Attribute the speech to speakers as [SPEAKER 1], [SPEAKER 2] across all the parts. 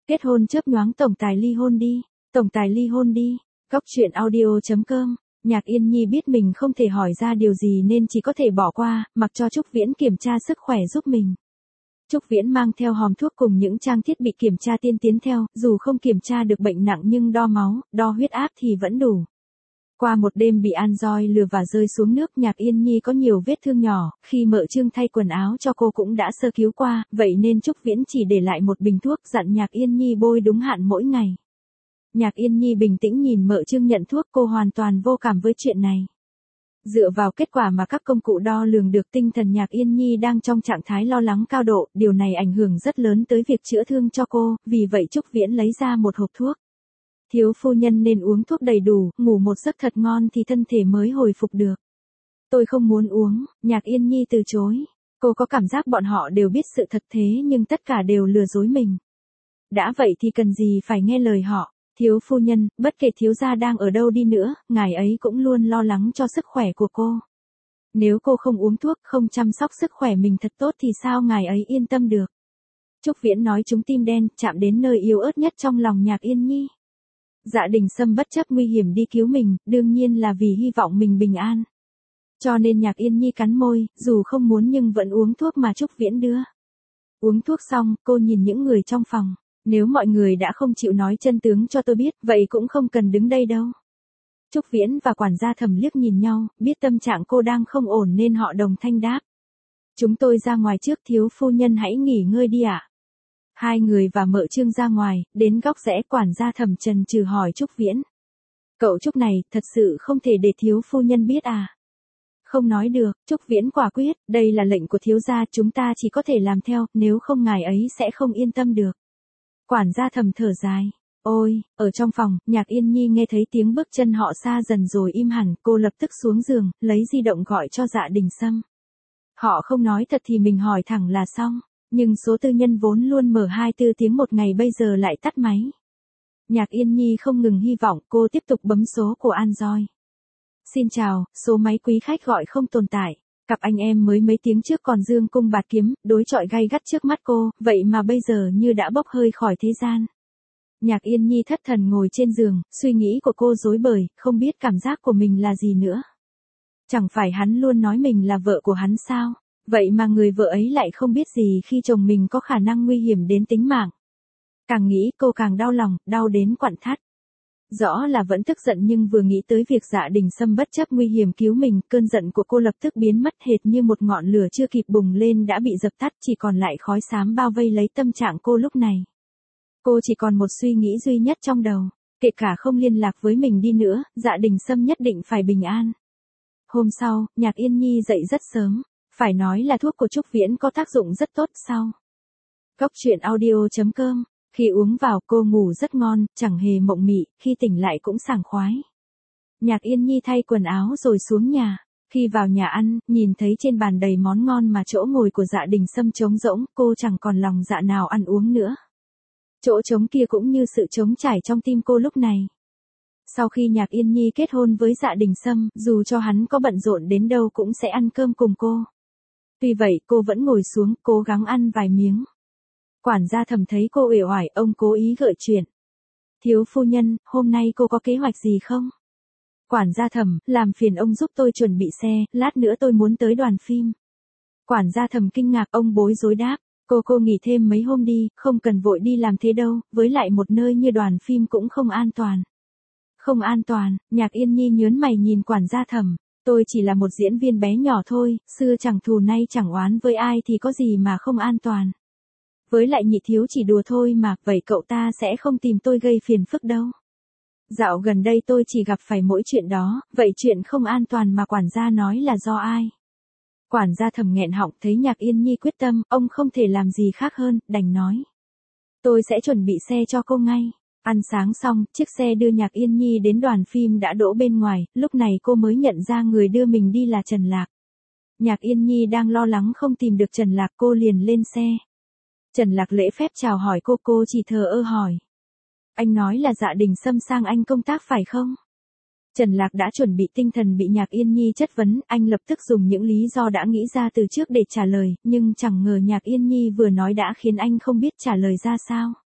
[SPEAKER 1] Kết hôn chớp nhoáng tổng tài ly hôn đi. Tổng tài ly hôn đi. Góc truyện audio.com. Nhạc Yên Nhi biết mình không thể hỏi ra điều gì nên chỉ có thể bỏ qua, mặc cho Trúc Viễn kiểm tra sức khỏe giúp mình. Trúc Viễn mang theo hòm thuốc cùng những trang thiết bị kiểm tra tiên tiến theo, dù không kiểm tra được bệnh nặng nhưng đo máu, đo huyết áp thì vẫn đủ. Qua một đêm bị An-roi lừa và rơi xuống nước, Nhạc Yên Nhi có nhiều vết thương nhỏ, khi Mợ Trương thay quần áo cho cô cũng đã sơ cứu qua, vậy nên Trúc Viễn chỉ để lại một bình thuốc dặn Nhạc Yên Nhi bôi đúng hạn mỗi ngày. Nhạc Yên Nhi bình tĩnh nhìn Mợ Trương nhận thuốc, cô hoàn toàn vô cảm với chuyện này. Dựa vào kết quả mà các công cụ đo lường được, tinh thần Nhạc Yên Nhi đang trong trạng thái lo lắng cao độ, điều này ảnh hưởng rất lớn tới việc chữa thương cho cô, vì vậy Trúc Viễn lấy ra một hộp thuốc. Thiếu phu nhân nên uống thuốc đầy đủ, ngủ một giấc thật ngon thì thân thể mới hồi phục được. Tôi không muốn uống, Nhạc Yên Nhi từ chối. Cô có cảm giác bọn họ đều biết sự thật thế nhưng tất cả đều lừa dối mình. Đã vậy thì cần gì phải nghe lời họ. Thiếu phu nhân, bất kể thiếu gia đang ở đâu đi nữa, ngài ấy cũng luôn lo lắng cho sức khỏe của cô. Nếu cô không uống thuốc, không chăm sóc sức khỏe mình thật tốt thì sao ngài ấy yên tâm được. Trúc Viễn nói trúng tim đen, chạm đến nơi yếu ớt nhất trong lòng Nhạc Yên Nhi. Dạ Đình Sâm bất chấp nguy hiểm đi cứu mình, đương nhiên là vì hy vọng mình bình an. Cho nên Nhạc Yên Nhi cắn môi, dù không muốn nhưng vẫn uống thuốc mà Trúc Viễn đưa. Uống thuốc xong, cô nhìn những người trong phòng. Nếu mọi người đã không chịu nói chân tướng cho tôi biết, vậy cũng không cần đứng đây đâu. Trúc Viễn và quản gia Thẩm liếc nhìn nhau, biết tâm trạng cô đang không ổn nên họ đồng thanh đáp. Chúng tôi ra ngoài trước, thiếu phu nhân hãy nghỉ ngơi đi ạ. Hai người và Mợ Trương ra ngoài, đến góc rẽ, quản gia Thẩm chần chừ hỏi Trúc Viễn. Cậu Trúc này, thật sự không thể để thiếu phu nhân biết à? Không nói được, Trúc Viễn quả quyết, đây là lệnh của thiếu gia, chúng ta chỉ có thể làm theo, nếu không ngài ấy sẽ không yên tâm được. Quản gia Thẩm thở dài. Ôi, ở trong phòng, Nhạc Yên Nhi nghe thấy tiếng bước chân họ xa dần rồi im hẳn, cô lập tức xuống giường, lấy di động gọi cho Dạ Đình Sâm. Họ không nói thật thì mình hỏi thẳng là xong, nhưng số tư nhân vốn luôn mở 24 tiếng một ngày bây giờ lại tắt máy. Nhạc Yên Nhi không ngừng hy vọng, cô tiếp tục bấm số của An-roi. Xin chào, số máy quý khách gọi không tồn tại. Cặp anh em mới mấy tiếng trước còn dương cung bạt kiếm, đối chọi gay gắt trước mắt cô, vậy mà bây giờ như đã bốc hơi khỏi thế gian. Nhạc Yên Nhi thất thần ngồi trên giường, suy nghĩ của cô rối bời, không biết cảm giác của mình là gì nữa. Chẳng phải hắn luôn nói mình là vợ của hắn sao? Vậy mà người vợ ấy lại không biết gì khi chồng mình có khả năng nguy hiểm đến tính mạng. Càng nghĩ cô càng đau lòng, đau đến quặn thắt. Rõ là vẫn tức giận nhưng vừa nghĩ tới việc Dạ Đình Sâm bất chấp nguy hiểm cứu mình, cơn giận của cô lập tức biến mất hệt như một ngọn lửa chưa kịp bùng lên đã bị dập tắt, chỉ còn lại khói xám bao vây lấy tâm trạng cô lúc này. Cô chỉ còn một suy nghĩ duy nhất trong đầu, kể cả không liên lạc với mình đi nữa, Dạ Đình Sâm nhất định phải bình an. Hôm sau, Nhạc Yên Nhi dậy rất sớm, phải nói là thuốc của Trúc Viễn có tác dụng rất tốt sau. Góc truyện audio.com. Khi uống vào cô ngủ rất ngon, chẳng hề mộng mị, khi tỉnh lại cũng sảng khoái. Nhạc Yên Nhi thay quần áo rồi xuống nhà. Khi vào nhà ăn, nhìn thấy trên bàn đầy món ngon mà chỗ ngồi của Dạ Đình Sâm trống rỗng, cô chẳng còn lòng dạ nào ăn uống nữa. Chỗ trống kia cũng như sự trống trải trong tim cô lúc này. Sau khi Nhạc Yên Nhi kết hôn với Dạ Đình Sâm, dù cho hắn có bận rộn đến đâu cũng sẽ ăn cơm cùng cô. Tuy vậy, cô vẫn ngồi xuống, cố gắng ăn vài miếng. Quản gia Thẩm thấy cô uể oải, ông cố ý gợi chuyện. Thiếu phu nhân, hôm nay cô có kế hoạch gì không? Quản gia Thẩm, làm phiền ông giúp tôi chuẩn bị xe, lát nữa tôi muốn tới đoàn phim. Quản gia Thẩm kinh ngạc, ông bối rối đáp. Cô nghỉ thêm mấy hôm đi, không cần vội đi làm thế đâu, với lại một nơi như đoàn phim cũng không an toàn. Không an toàn, Nhạc Yên Nhi nhớn mày nhìn quản gia Thẩm. Tôi chỉ là một diễn viên bé nhỏ thôi, xưa chẳng thù nay chẳng oán với ai thì có gì mà không an toàn. Với lại nhị thiếu chỉ đùa thôi mà, vậy cậu ta sẽ không tìm tôi gây phiền phức đâu. Dạo gần đây tôi chỉ gặp phải mỗi chuyện đó, vậy chuyện không an toàn mà quản gia nói là do ai? Quản gia Thẩm nghẹn họng, thấy Nhạc Yên Nhi quyết tâm, ông không thể làm gì khác hơn, đành nói. Tôi sẽ chuẩn bị xe cho cô ngay. Ăn sáng xong, chiếc xe đưa Nhạc Yên Nhi đến đoàn phim đã đỗ bên ngoài, lúc này cô mới nhận ra người đưa mình đi là Trần Lạc. Nhạc Yên Nhi đang lo lắng không tìm được Trần Lạc, cô liền lên xe. Trần Lạc lễ phép chào hỏi cô chỉ thờ ơ hỏi. Anh nói là Dạ Đình Sâm sang anh công tác phải không? Trần Lạc đã chuẩn bị tinh thần bị Nhạc Yên Nhi chất vấn, anh lập tức dùng những lý do đã nghĩ ra từ trước để trả lời, nhưng chẳng ngờ Nhạc Yên Nhi vừa nói đã khiến anh không biết trả lời ra sao.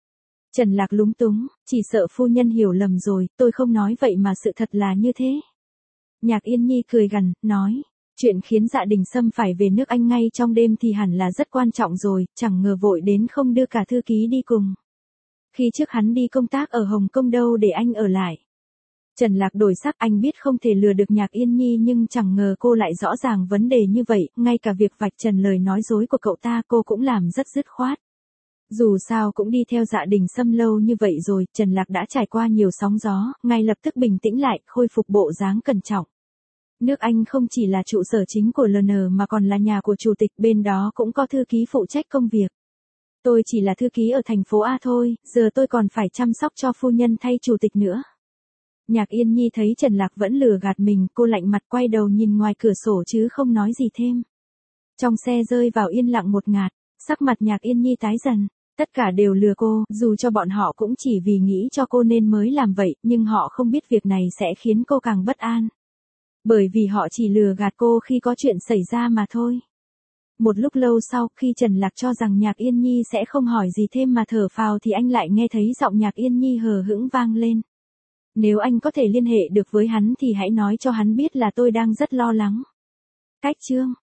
[SPEAKER 1] Trần Lạc lúng túng, chỉ sợ phu nhân hiểu lầm rồi, tôi không nói vậy mà sự thật là như thế. Nhạc Yên Nhi cười gằn, nói, chuyện khiến Dạ Đình Sâm phải về nước Anh ngay trong đêm thì hẳn là rất quan trọng rồi, chẳng ngờ vội đến không đưa cả thư ký đi cùng. Khi trước hắn đi công tác ở Hồng Kông đâu để anh ở lại. Trần Lạc đổi sắc, anh biết không thể lừa được Nhạc Yên Nhi nhưng chẳng ngờ cô lại rõ ràng vấn đề như vậy, ngay cả việc vạch trần lời nói dối của cậu ta cô cũng làm rất dứt khoát. Dù sao cũng đi theo Dạ Đình Sâm lâu như vậy rồi, Trần Lạc đã trải qua nhiều sóng gió, ngay lập tức bình tĩnh lại, khôi phục bộ dáng cẩn trọng. Nước Anh không chỉ là trụ sở chính của LN mà còn là nhà của chủ tịch, bên đó cũng có thư ký phụ trách công việc. Tôi chỉ là thư ký ở thành phố A thôi, giờ tôi còn phải chăm sóc cho phu nhân thay chủ tịch nữa. Nhạc Yên Nhi thấy Trần Lạc vẫn lừa gạt mình, cô lạnh mặt quay đầu nhìn ngoài cửa sổ chứ không nói gì thêm. Trong xe rơi vào yên lặng một ngạt, sắc mặt Nhạc Yên Nhi tái dần. Tất cả đều lừa cô, dù cho bọn họ cũng chỉ vì nghĩ cho cô nên mới làm vậy, nhưng họ không biết việc này sẽ khiến cô càng bất an. Bởi vì họ chỉ lừa gạt cô khi có chuyện xảy ra mà thôi. Một lúc lâu sau, khi Trần Lạc cho rằng Nhạc Yên Nhi sẽ không hỏi gì thêm mà thở phào thì anh lại nghe thấy giọng Nhạc Yên Nhi hờ hững vang lên. Nếu anh có thể liên hệ được với hắn thì hãy nói cho hắn biết là tôi đang rất lo lắng. Cách chương